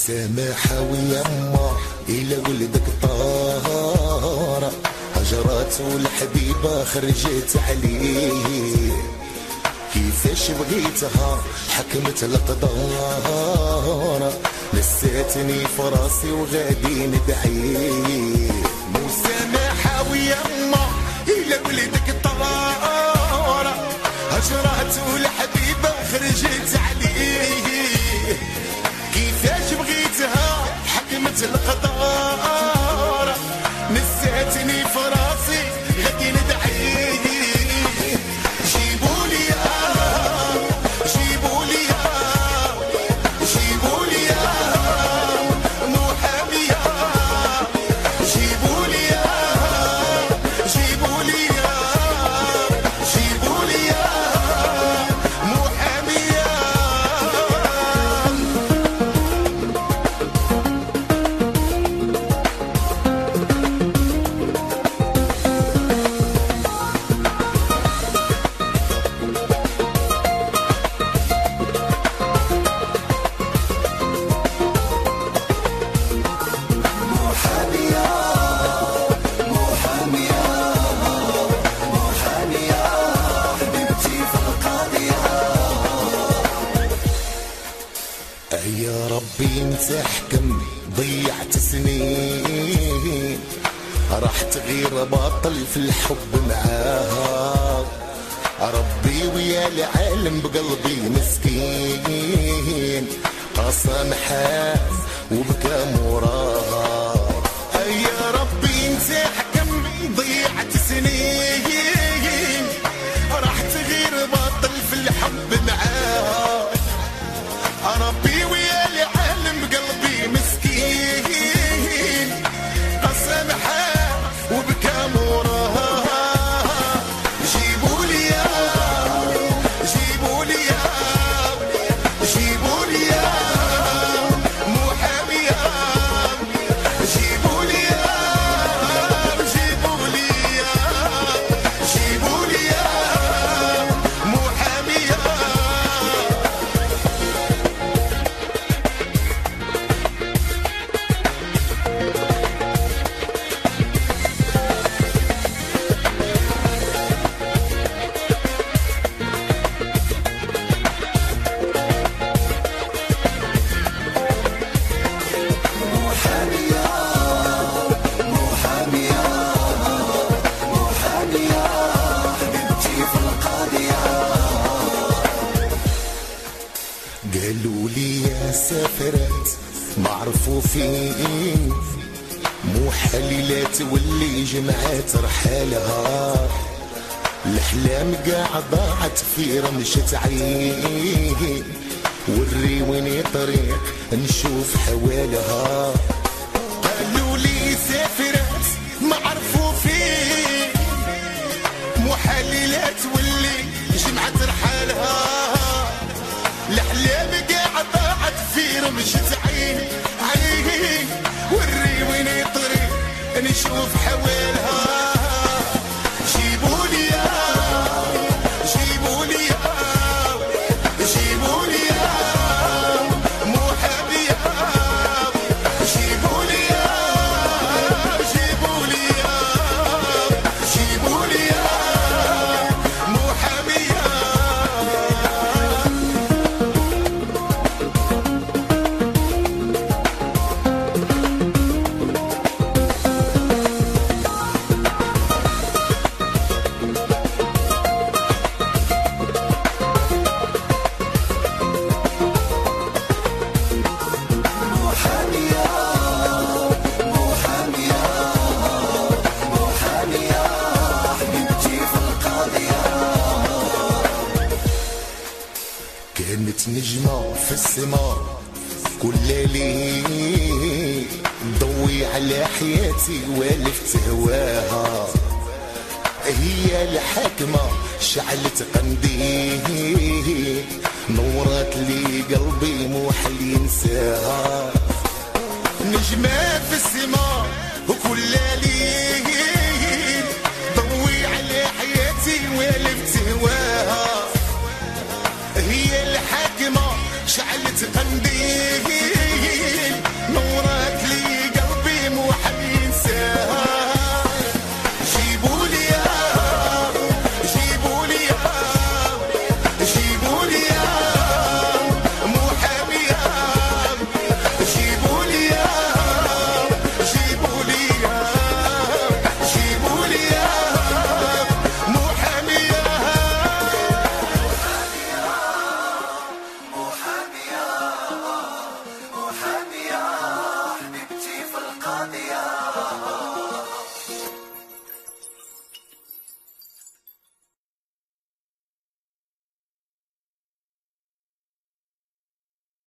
مسامحة ويما إلى ولدك طارة، هجرات والحبيبة خرجت عليه. كيفاش بغيتها حكمت القدارة، نساتني فراسي وغادي ندعي. مسامحة ويما إلى ولدك طارة، هجرات والحبيبة خرجت عليه. كيفاش بغيتها حكمت القدارة، نساتني فراسي غادي ندعي. يا ربي انت احكم، ضيعت سنين راح تغير باطل في الحب معاها. ربي ويا العالم بقلبي مسكين، قسم حال وبكى موراها. يا ربي انت احكم، ضيعت سنين راح تغير باطل في الحب معاها. ربي ويا العالم بقلبي مسكين، قسم حال وبكى موراها. جيبولي يا جيبولي يا جيبولي يا محامي يا جيبولي يا جيبولي يا جيبولي يا محامي يا. قالوا لي يا سافرت معرفوفين، مو حليلات واللي جمعت رحالها. الأحلام قاع ضاعت في رمشة عين، وريوني طريق نشوف حوالها. قالوا لي سافرت معرفوفين، مو حليلات واللي جمعت رحالها. الأحلام قاعد ضاعت في رمشة عين، وريوني طريق نشوف حوالها. جيبولي يا جيبولي يا جيبولي يا محامي يا جيبولي يا جيبولي يا جيبولي يا محامي يا. كانت نجمة في السماء كل ليل، ضوي على حياتي والفت هواها. هي الحاكمة شعلت قنديل، نورت لي قلبي مو حل ينساها. نجمة في السماء وكل ليل